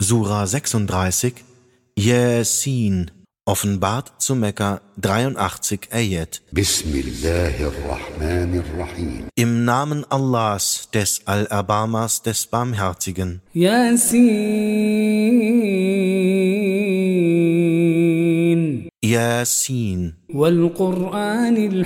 Sura 36, Yasin, offenbart zu Mekka, 83 Ayat. Bismillahirrahmanirrahim. Im Namen Allahs, des Allerbarmers, des Barmherzigen. Yasin. Yasin. Wal Qur'anil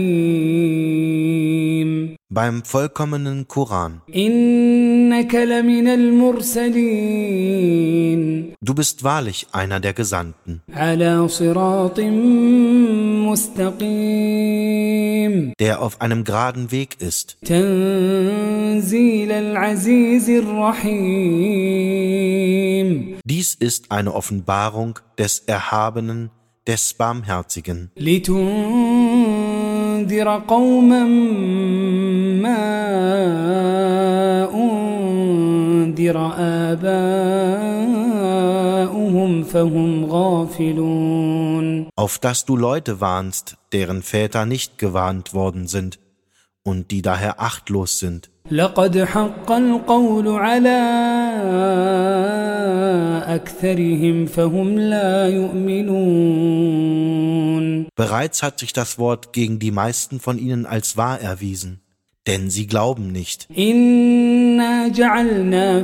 Hakim. Beim vollkommenen Koran. Innaka laminal mursalin. Du bist wahrlich einer der Gesandten, Ala siratin mustaqim. der auf einem geraden Weg ist. Tanzil al-Azizir Rahim. Dies ist eine Offenbarung des Erhabenen, des Barmherzigen. لتنذر قوما ما أنذر آباؤهم فهم غافلون. Auf dass du Leute warnst, deren Väter nicht gewarnt worden sind und die daher achtlos sind. لقد حق القول على أكثرهم فهم لا يؤمنون. Bereits hat sich das Wort gegen die meisten von ihnen als wahr erwiesen, denn sie glauben nicht. إنا جعلنا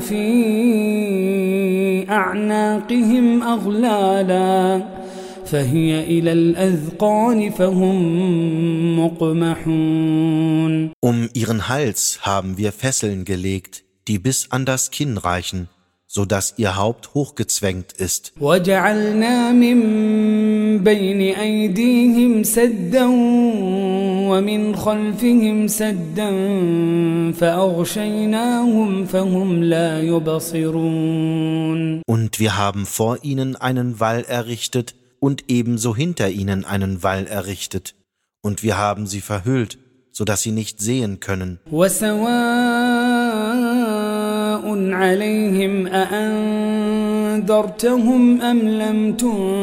في أعناقهم أغلالا فهي إلى الأذقان فهم مقمحون. Um ihren Hals haben wir Fesseln gelegt, die bis an das Kinn reichen, so dass ihr Haupt hochgezwängt ist. وجعلنا من بين أيديهم سدا ومن خلفهم سدا فأغشيناهم فهم لا يبصرون. Und wir haben vor ihnen einen Wall errichtet und ebenso hinter ihnen einen Wall errichtet. Und wir haben sie verhüllt, so dass sie nicht sehen können. وسواء عليهم أأنذرتهم أم لم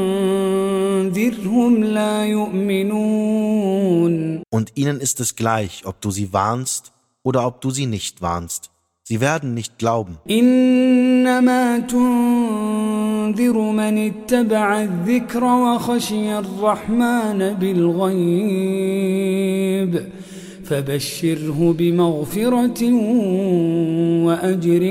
تنذرهم لا يؤمنون. Und ihnen ist es gleich, ob du sie warnst oder ob du sie nicht warnst. Sie werden nicht glauben. إنما تنذر من اتبع الذكر وخشي الرحمن بالغيب فبشره بمغفرة وأجر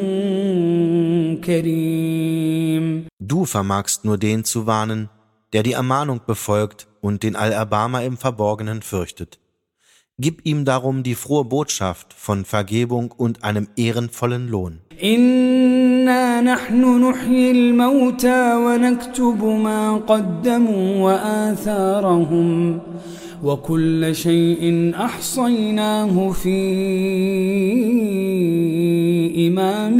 كريم. Du vermagst nur den zu warnen, der die Ermahnung befolgt und den Allerbarmer im Verborgenen fürchtet. Gib ihm darum die frohe Botschaft von Vergebung und einem ehrenvollen Lohn. إنا نحن نحيي الموتى ونكتب ما قدموا وآثارهم وكل شيء أحصيناه في إمام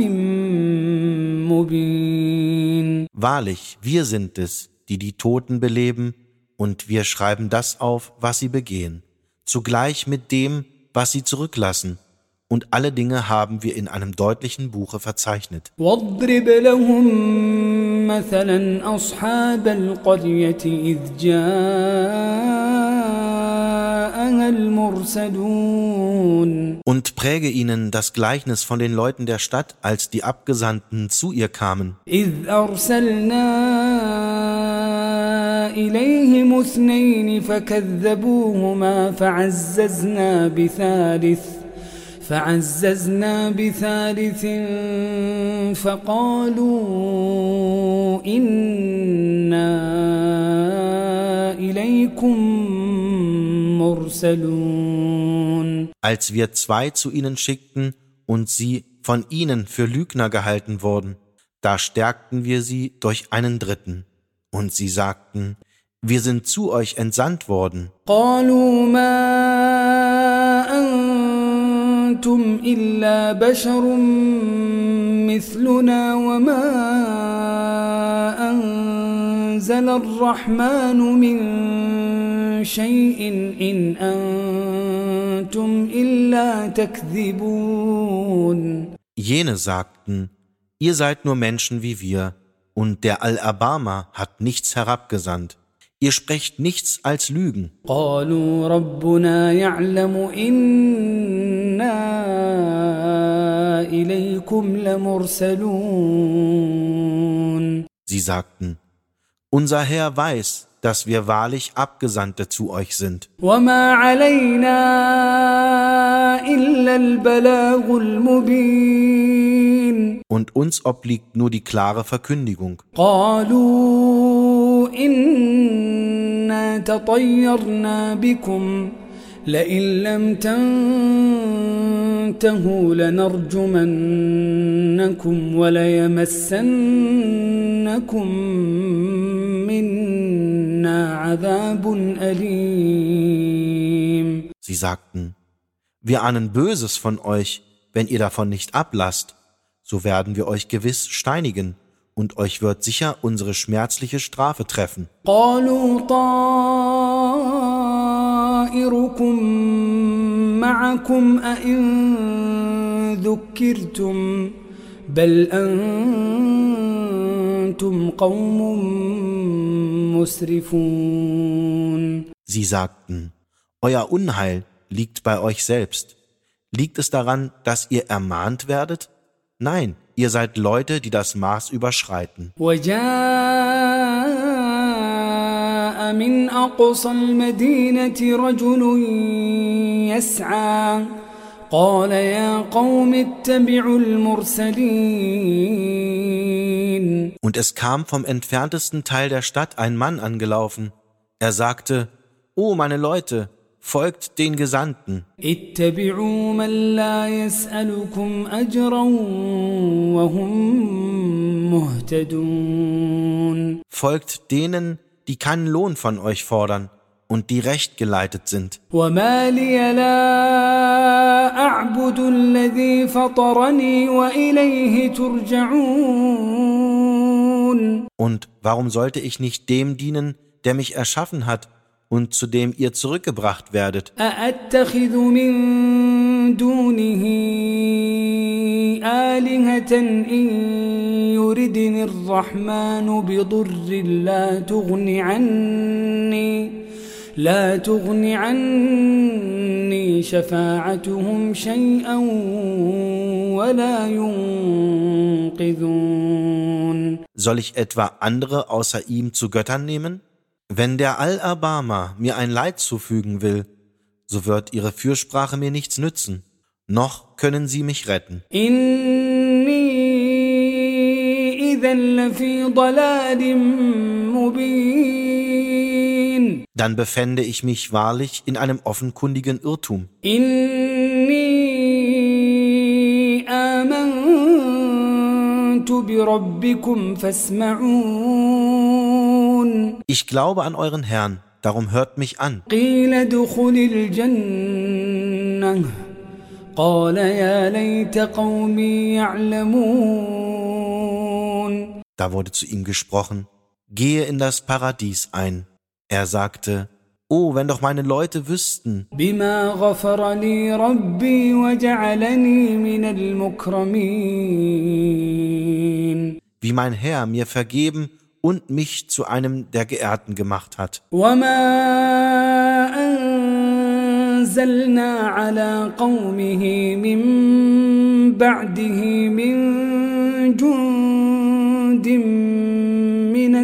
مبين. Wahrlich, wir sind es, die die Toten beleben, und wir schreiben das auf, was sie begehen, zugleich mit dem, was sie zurücklassen. Und alle Dinge haben wir in einem deutlichen Buche verzeichnet. واضرب لهم مثلا أصحاب القرية إذ جاءها المرسلون. Und präge ihnen das Gleichnis von den Leuten der Stadt, als die Abgesandten zu ihr kamen. إذ أرسلنا إليهم اثنين فكذبوهما فعززنا بثالث فقالوا إنا إليكم مرسلون. Als wir zwei zu ihnen schickten und sie von ihnen für Lügner gehalten wurden, da stärkten wir sie durch einen Dritten. Und sie sagten, wir sind zu euch entsandt worden. قالوا ما أنتم إلا بشر مثلنا وما أنزل الرحمن من شيء إن أنتم إلا تكذبون. Jene sagten, ihr seid nur Menschen wie wir, und der Allerbarmer hat nichts herabgesandt. Ihr sprecht nichts als Lügen. قالوا ربنا يعلم إنا إليكم لمرسلون. Sie sagten, unser Herr weiß, dass wir wahrlich Abgesandte zu euch sind. وما علينا إلا البلاغ المبين Und uns obliegt nur die klare Verkündigung. قالوا إنا تطيرنا بكم لئن لم تنتهوا لنرجمنكم وليمسنكم منا عذاب أليم. Sie sagten, wir ahnen Böses von euch, wenn ihr davon nicht ablasst, so werden wir euch gewiss steinigen, und euch wird sicher unsere schmerzliche Strafe treffen. قالوا طائركم معكم أئن ذكرتم بل أنتم قوم مسرفون. Sie sagten, euer Unheil liegt bei euch selbst. Liegt es daran, dass ihr ermahnt werdet? Nein, ihr seid Leute, die das Maß überschreiten. وجاء من أقصى المدينة رجل يسعى قال يا قوم اتبعوا المرسلين. Und es kam vom entferntesten Teil der Stadt ein Mann angelaufen. Er sagte, O meine Leute, folgt den Gesandten. اتبعوا من لا يسألكم أجرا وهم مهتدون. Folgt denen, die keinen Lohn von euch fordern und die recht geleitet sind. وما لي لا أعبد الذي فطرني وإليه ترجعون. Und warum sollte ich nicht dem dienen, der mich erschaffen hat und zu dem ihr zurückgebracht werdet? أأتخذ من دونه آلهة إن يردني الرحمن بضر لا تغن عني شفاعتهم شيئا ولا ينقذون. Soll ich etwa andere außer ihm zu Göttern nehmen? Wenn der Allerbarmer mir ein Leid zufügen will, so wird ihre Fürsprache mir nichts nützen, noch können sie mich retten. إني إذا لفي ضلال مبين. Dann befände ich mich wahrlich in einem offenkundigen Irrtum. إني آمنت بربكم فاسمعون. Ich glaube an euren Herrn, darum hört mich an. قيل ادخل الجنة قال يا ليت قومي يعلمون. Da wurde zu ihm gesprochen, gehe in das Paradies ein. Er sagte, oh, wenn doch meine Leute wüssten, بما غفر لي ربي وجعلني من المكرمين. wie mein Herr mir vergeben und mich zu einem der Geehrten gemacht hat. وما أنزلنا على قومه من بعده من جند من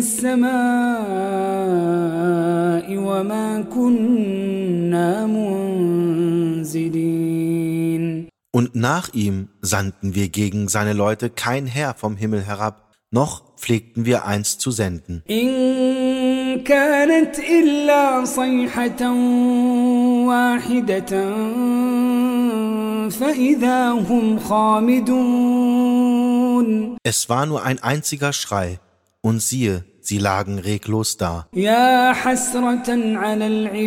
السماء وما كنا منزلين. Und nach ihm sandten wir gegen seine Leute kein Heer vom Himmel herab, noch pflegten wir eins zu senden. إن كانت إلا صيحة واحدة فإذا هم خامدون. Es war nur ein einziger Schrei, und siehe, sie lagen reglos da. يا حسرة على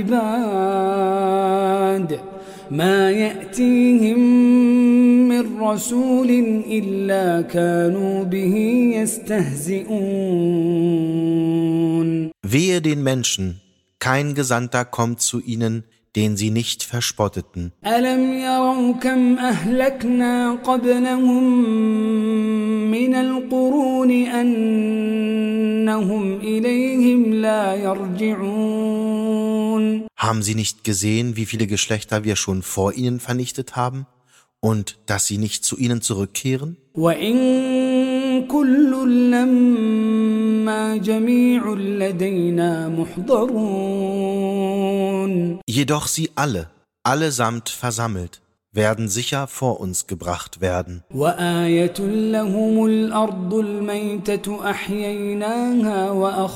العباد ما يأتيهم من رسول إلا كانوا به يستهزئون. Wehe den Menschen, kein Gesandter kommt zu ihnen, den sie nicht verspotteten. ألم يروا كم أهلكنا قبلهم من القرون أنهم إليهم لا يرجعون. Haben sie nicht gesehen, wie viele Geschlechter wir schon vor ihnen vernichtet haben und dass sie nicht zu ihnen zurückkehren? وإن كل لما جميع لدينا محضرون. Jedoch sie alle, allesamt versammelt, werden sicher vor uns gebracht werden. وآية لهم الأرض الميتة أحييناها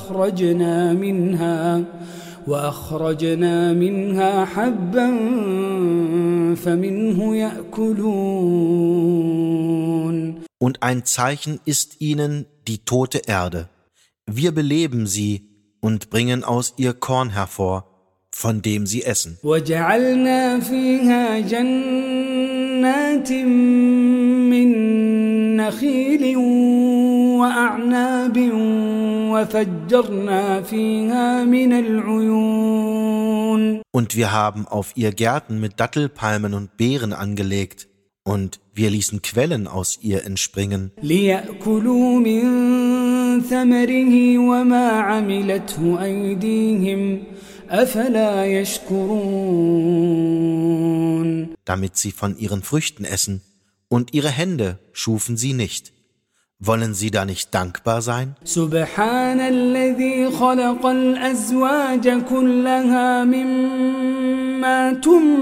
وأخرجنا منها حبا فمنه يأكلون. Und ein Zeichen ist ihnen die tote Erde. Wir beleben sie und bringen aus ihr Korn hervor, von dem sie essen. وجعلنا فيها جنات من نخيل وأعناب وفجرنا فيها من العيون. Und wir haben auf ihr Gärten mit Dattelpalmen und Beeren angelegt, und wir ließen Quellen aus ihr entspringen, ليأكلوا من ثمره وما عملته أيديهم أفلا يشكرون. damit sie von ihren Früchten essen, und ihre Hände schufen sie nicht. Wollen sie da nicht dankbar sein? سبحان الذي خلق الأزواج كلها مما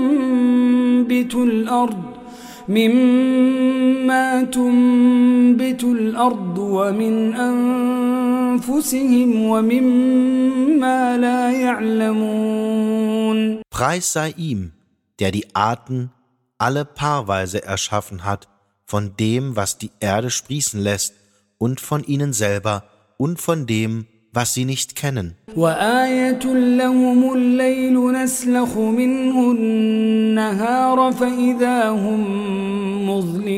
تنبت الأرض ومن أنفسهم ومما لا يعلمون. Preis sei ihm, der die Arten alle paarweise erschaffen hat, von dem, was die Erde sprießen lässt, und von ihnen selber und von dem, was sie nicht kennen. وآية لهم الليل نسلخ منه النهار فإذا هم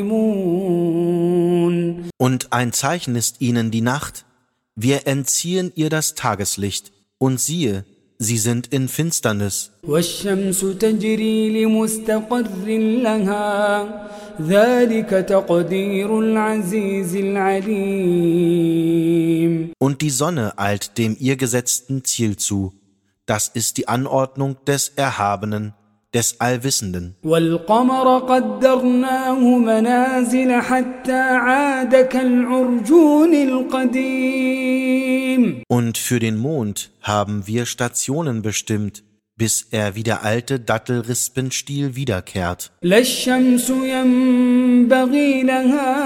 مظلمون. Und ein Zeichen ist ihnen die Nacht. Wir entziehen ihr das Tageslicht, und siehe, sie sind in Finsternis. والشمس تجري لمستقر لها ذلك تقدير العزيز العليم. Und die Sonne eilt dem ihr gesetzten Ziel zu. Das ist die Anordnung des Erhabenen, des Allwissenden. والقمر قدرناه منازل حتى عاد كالعرجون القديم. Und für den Mond haben wir Stationen bestimmt, bis er wie der alte Dattelrispenstiel wiederkehrt. لا الشمس ينبغي لها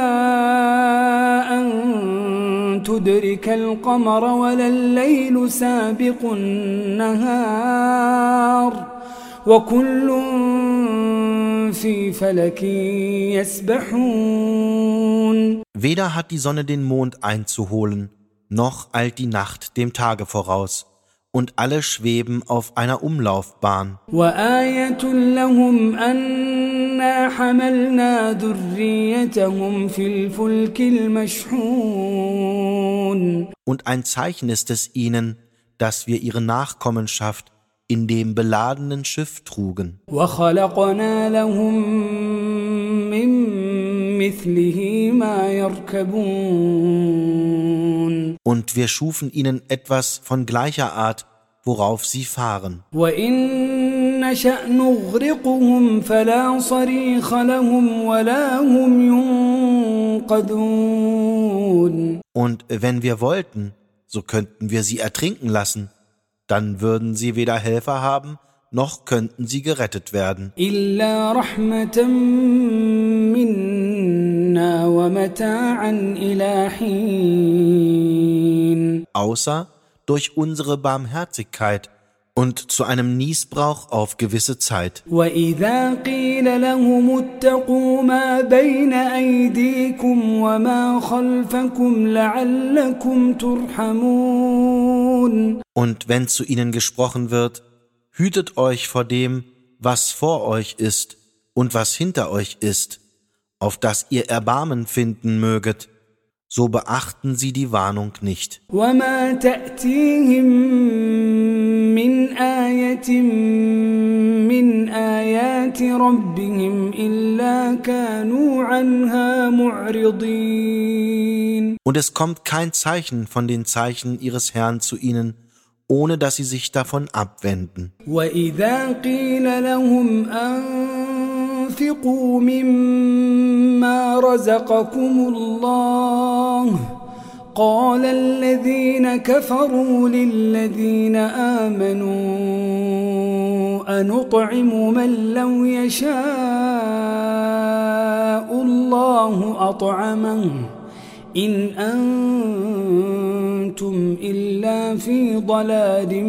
أن تدرك القمر ولا الليل سابق النهار وكل في فلك يسبحون. Weder hat die Sonne den Mond einzuholen, noch eilt die Nacht dem Tage voraus, und alle schweben auf einer Umlaufbahn. وآية لهم أنا حملنا ذريتهم في الفلك المشحون. Und ein Zeichen ist es ihnen, dass wir ihre Nachkommenschaft in dem beladenen Schiff trugen. وخلقنا لهم من مثله ما يركبون. Und wir schufen ihnen etwas von gleicher Art, worauf sie fahren. وإن نشأ نغرقهم فلا صريخ لهم ولا هم ينقذون. Und wenn wir wollten, so könnten wir sie ertrinken lassen. Dann würden sie weder Helfer haben, noch könnten sie gerettet werden. إلا رحمة منا ومتاعا إلى حين. Außer durch unsere Barmherzigkeit und zu einem Niesbrauch auf gewisse Zeit. وإذا قيل لهم اتقوا ما بين أيديكم وما خلفكم لعلكم ترحمون. Und wenn zu ihnen gesprochen wird, hütet euch vor dem, was vor euch ist und was hinter euch ist, auf das ihr Erbarmen finden möget, so beachten sie die Warnung nicht. وما تأتيهم من آية من آيات ربهم إلا كانوا عنها معرضين. Und es kommt kein Zeichen von den Zeichen ihres Herrn zu ihnen, ohne dass sie sich davon abwenden. وإذا قيل لهم وأنفقوا مما رزقكم الله قال الذين كفروا للذين آمنوا أنطعم من لو يشاء الله أطعمه إن أنتم إلا في ضلال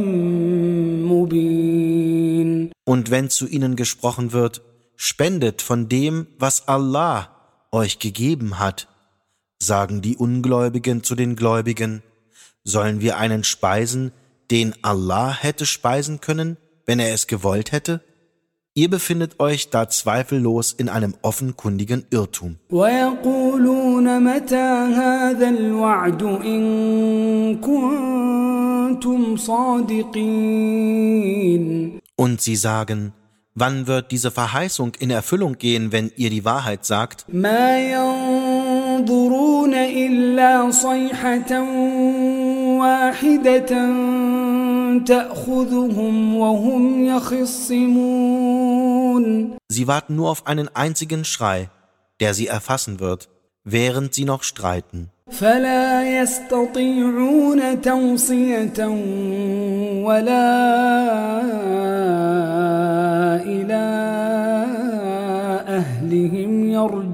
مبين. Und wenn zu ihnen gesprochen wird, spendet von dem, was Allah euch gegeben hat, sagen die Ungläubigen zu den Gläubigen, sollen wir einen speisen, den Allah hätte speisen können, wenn er es gewollt hätte? Ihr befindet euch da zweifellos in einem offenkundigen Irrtum. وَيَقُولُونَ مَتَى هَذَا الْوَعْدُ إِن كُنتُمْ صَادِقِينَ. Und sie sagen, wann wird diese Verheißung in Erfüllung gehen, wenn ihr die Wahrheit sagt? مَا يَنظُرُونَ إِلَّا صَيْحَةً وَاحِدَةً تَأْخُذُهُمْ وَهُمْ يَخِصِّمُونَ. Sie warten nur auf einen einzigen Schrei, der sie erfassen wird, während sie noch streiten. فَلَا يَسْتَطِيعُونَ تَوْصِيَةً وَلَا إِلَى أَهْلِهِمْ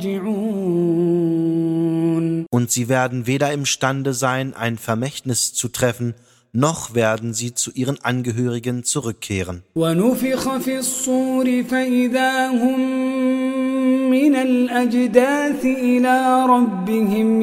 يَرْجِعُونَ. Und sie werden weder imstande sein, ein Vermächtnis zu treffen, noch werden sie zu ihren Angehörigen zurückkehren. وَنُفِخَ فِي الصُّورِ فَإِذَا هُمْ مِنَ الْأَجْدَاثِ إِلَى رَبِّهِمْ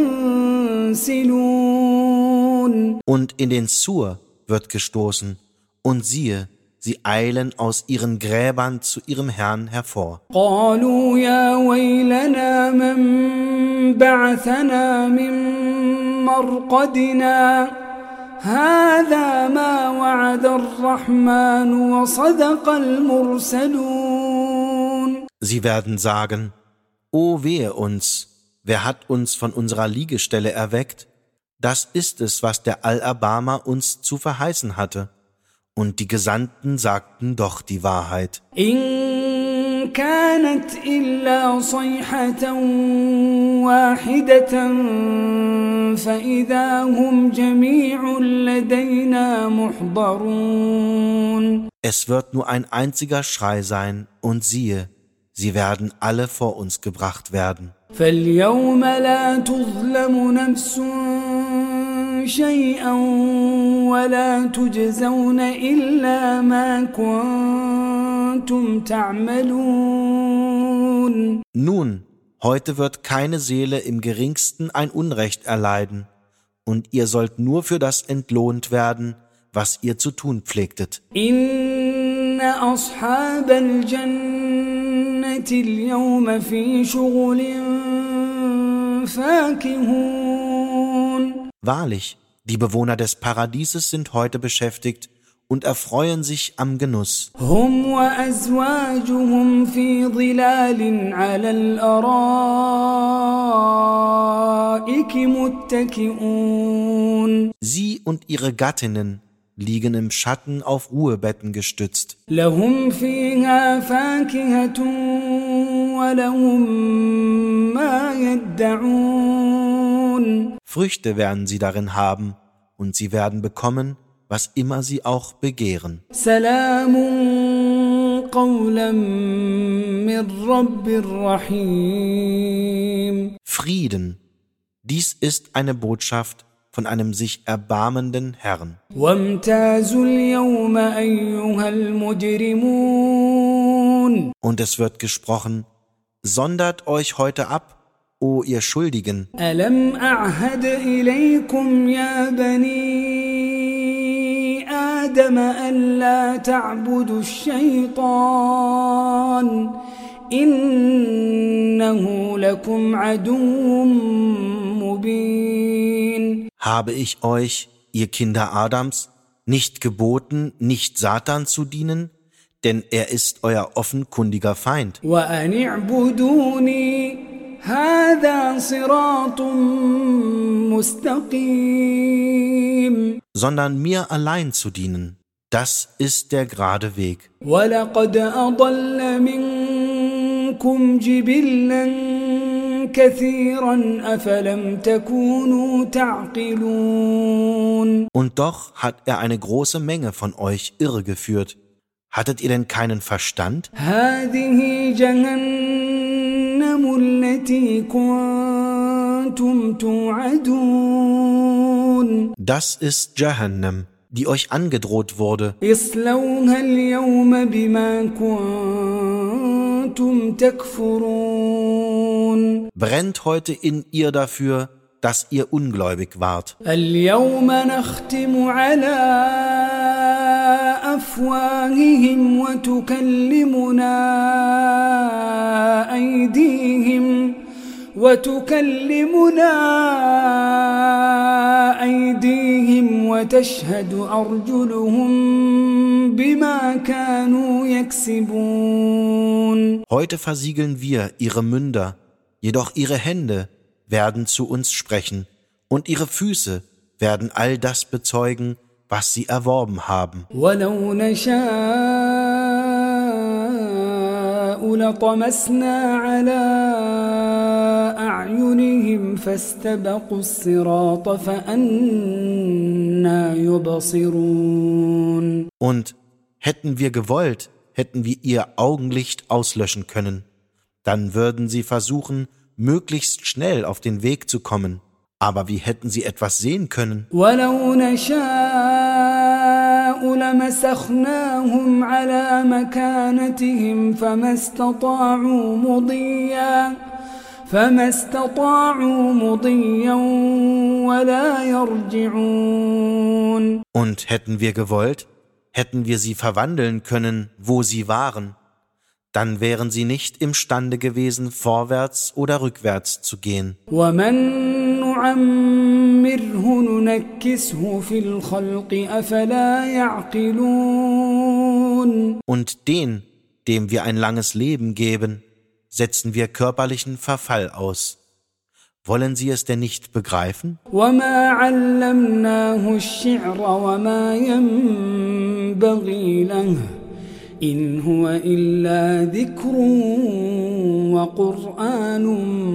يَنْسِلُونَ. Und in den Sur wird gestoßen, und siehe, sie eilen aus ihren Gräbern zu ihrem Herrn hervor. قَالُوا يَا وَيْلَنَا مَنْ بَعَثَنَا مِنْ مَرْقَدِنَا هَذَا مَا وَعَدَ الرَّحْمَنُ وَصَدَقَ الْمُرْسَلُونَ. Sie werden sagen, O wehe uns, wer hat uns von unserer Liegestelle erweckt? Das ist es, was der Allerbarmer uns zu verheißen hatte. Und die Gesandten sagten doch die Wahrheit. إِن كَانَتْ إِلَّا صَيْحَةً وَاحِدَةً فَإِذَا هُمْ جَمِيعٌ لَدَيْنَا مُحْضَرُونَ. Es wird nur ein einziger Schrei sein, und siehe, sie werden alle vor uns gebracht werden. فَالْيَوْمَ لَا تُظْلَمُ نَفْسٌ شَيْئًا وَلَا تُجْزَوْنَ إِلَّا مَا كُنتُمْ تَعْمَلُونَ. Nun, heute wird keine Seele im geringsten ein Unrecht erleiden, und ihr sollt nur für das entlohnt werden, was ihr zu tun pflegtet. إِنَّ أَصْحَابَ الْجَنَّةِ الْيَوْمَ فِي شُغُلٍ فَاكِهُونَ. Wahrlich, die Bewohner des Paradieses sind heute beschäftigt und erfreuen sich am Genuss. هُمْ وَأَزْوَاجُهُمْ فِي ظِلَالٍ عَلَى الْأَرَائِكِ مُتَّكِئُونَ. Sie und ihre Gattinnen liegen im Schatten auf Ruhebetten gestützt. لَهُمْ فِيهَا فَاكِهَةٌ وَلَهُمْ مَا يَدَّعُونَ. Früchte werden sie darin haben, und sie werden bekommen, was immer sie auch begehren. سَلَامٌ قَوْلًا مِّن رَّبٍّ رَّحِيمٍ. Frieden, dies ist eine Botschaft von einem sich erbarmenden Herrn. وَامْتَازُوا الْيَوْمَ أَيُّهَا الْمُجْرِمُونَ. Und es wird gesprochen, sondert euch heute ab, o ihr Schuldigen. أَلَمْ أَعْهَدْ إِلَيْكُمْ يَا بَنِي آدَمَ أَلَّا تَعْبُدُوا الشَّيْطَانَ إِنَّهُ لَكُمْ عَدُوٌّ مُّبِينٌ. Habe ich euch, ihr Kinder Adams, nicht geboten, nicht Satan zu dienen? Denn er ist euer offenkundiger Feind. وَأَنِ اعْبُدُونِي هَذَا صِرَاطٌ مُسْتَقِيمٌ. Sondern mir allein zu dienen, das ist der gerade Weg. وَلَقَدْ أَضَلَّ مِنكُمْ منكم جبلا كثيرا أفلم تكونوا تعقلون. Und doch hat er eine große Menge von euch irregeführt. Hattet ihr denn keinen Verstand? هذه جهنم التي كنتم توعدون. Das ist Jahannam, die euch angedroht wurde. اصلوها اليوم بما كنتم تكفرون. Brennt heute in ihr dafür, dass ihr ungläubig wart. اليوم نختم على أفواههم وتكلمنا أيديهم وتشهد أرجلهم بما كانوا يكسبون. Heute versiegeln wir ihre Münder, jedoch ihre Hände werden zu uns sprechen und ihre Füße werden all das bezeugen, was sie erworben haben. ولو نشاء لطمسنا على أعينهم فاستبقوا الصراط فأنى يبصرون. Und hätten wir gewollt, hätten wir ihr Augenlicht auslöschen können. Dann würden sie versuchen, möglichst schnell auf den Weg zu kommen. Aber wie hätten sie etwas sehen können? ولو نشاء لمسخناهم على مكانتهم فما استطاعوا مضيا ولا يرجعون. Und hätten wir gewollt, hätten wir sie verwandeln können, wo sie waren. Dann wären sie nicht imstande gewesen, vorwärts oder rückwärts zu gehen. ومن نعمره ننكسه في الخلق أفلا يعقلون. Und den, dem wir ein langes Leben geben, setzen wir körperlichen Verfall aus. Wollen sie es denn nicht begreifen? وما علمناه الشعر وما ينبغي له إن هو إلا ذكر وقرآن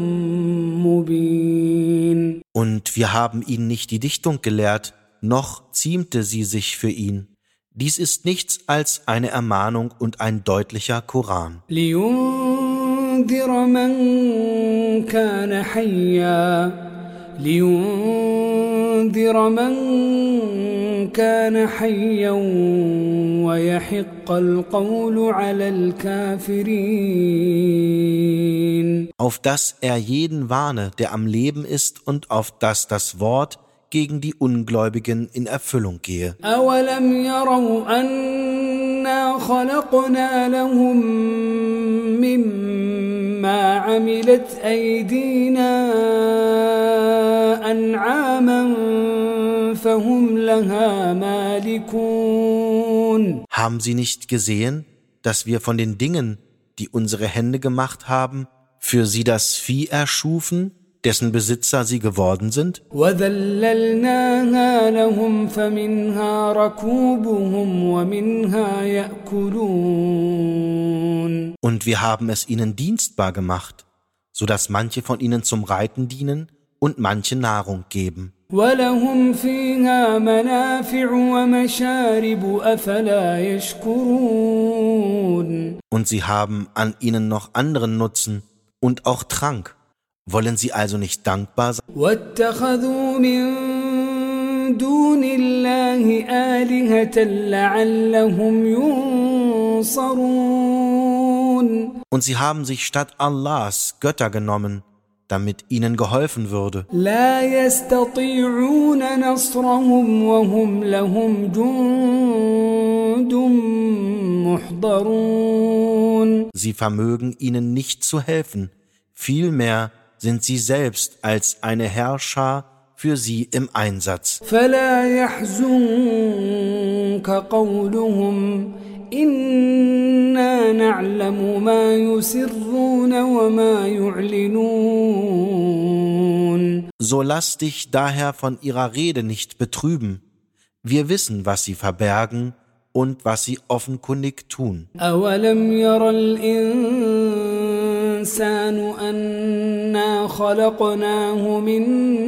مبين. Und wir haben ihn nicht die Dichtung gelehrt, noch ziemte sie sich für ihn. Dies ist nichts als eine Ermahnung und ein deutlicher Koran. لينذر من كان حيا ويحق القول على الكافرين. Auf dass er jeden warne, der am Leben ist, und auf dass das Wort gegen die Ungläubigen in Erfüllung gehe. أولم يروا أنا خلقنا لهم مما عملت أيدينا أنعاما فهم لها مالكون. Haben sie nicht gesehen, dass wir von den Dingen, die unsere Hände gemacht haben, für sie das Vieh erschufen, dessen Besitzer sie geworden sind? وَذَلَّلْنَاهَا لَهُمْ فَمِنْهَا رَكُوبُهُمْ وَمِنْهَا يَأْكُلُونَ. Und wir haben es ihnen dienstbar gemacht, so dass manche von ihnen zum Reiten dienen und manche Nahrung geben. وَلَهُمْ فِيهَا مَنَافِعُ وَمَشَارِبُ أَفَلَا يَشْكُرُونَ. Und sie haben an ihnen noch anderen Nutzen und auch Trank. Wollen sie also nicht dankbar sein? وَاتَّخَذُوا مِن دُونِ اللَّهِ آلِهَةً لَعَلَّهُمْ يُنصَرُونَ. Und sie haben sich statt Allahs Götter genommen, damit ihnen geholfen würde. لَا يَسْتَطِيعُونَ نَصْرَهُمْ وَهُمْ لَهُمْ جُندٌ مُحْضَرُونَ. Sie vermögen ihnen nicht zu helfen, vielmehr sind sie selbst als eine Herrscher für sie im Einsatz. فَلَا يَحْزُنكَ قَوْلُهُمْ إِنَّا نَعْلَمُ مَا يُسِرُّونَ وَمَا يُعْلِنُونَ. So lass dich daher von ihrer Rede nicht betrüben. Wir wissen, was sie verbergen und was sie offenkundig tun. أَوَلَمْ يَرَ الْإِنسَانُ الإنسان أنا خلقناه من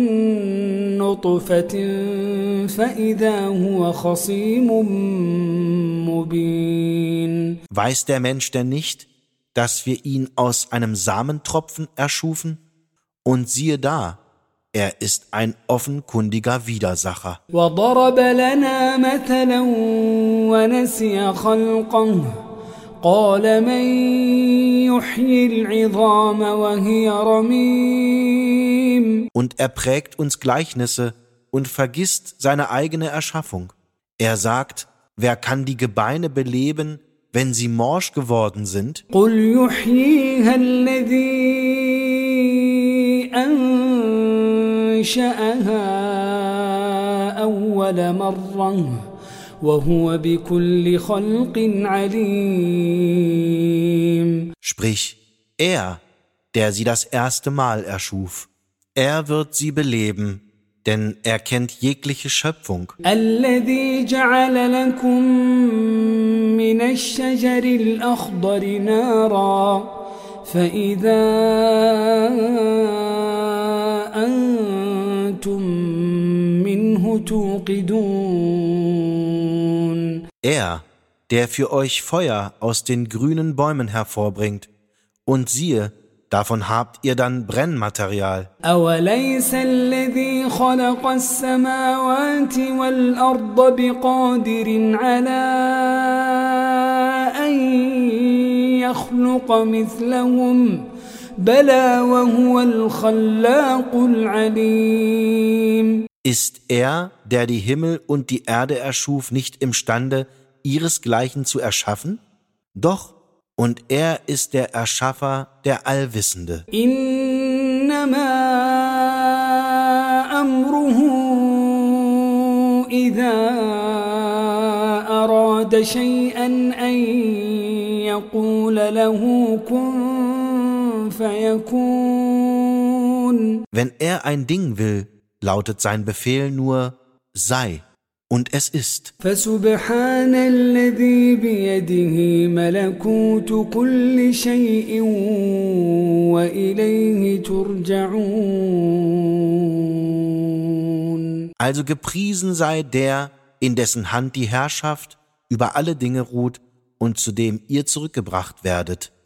نطفة فإذا هو خصيم مبين. Weiß der Mensch denn nicht, dass wir ihn aus einem Samentropfen erschufen? Und siehe da, er ist ein offenkundiger Widersacher. وضرب لنا مثلا ونسي خلقه قال من يحيي العظام وهي رميم. Und er prägt uns Gleichnisse und vergisst seine eigene Erschaffung. Er sagt, wer kann die Gebeine beleben, wenn sie morsch geworden sind? قل يحييها الذي أنشأها أول مرة وهو بكل خلق عليم. Sprich, er, der sie das erste Mal erschuf, er wird sie beleben, denn er kennt jegliche Schöpfung. الذي جعل لكم من الشجر الأخضر نارا فإذا أنتم منه توقدون. Er, der für euch Feuer aus den grünen Bäumen hervorbringt, und siehe, davon habt ihr dann Brennmaterial. أوليس الذي خلق السماوات والأرض بقادر على أن يخلق مثلهم بلى وهو الخلاق العليم. Ist er, der die Himmel und die Erde erschuf, nicht imstande, ihresgleichen zu erschaffen? Doch, und er ist der Erschaffer, der Allwissende. إنما أمره إذا أراد شيئا أن يقول له كن فيكون. Wenn er ein Ding will, lautet sein Befehl nur, sei, und es ist. فسبحان الذي بيده ملكوت كل شيء وإليه ترجعون. Also gepriesen sei der, in dessen Hand die Herrschaft über alle Dinge ruht und zu dem ihr zurückgebracht werdet.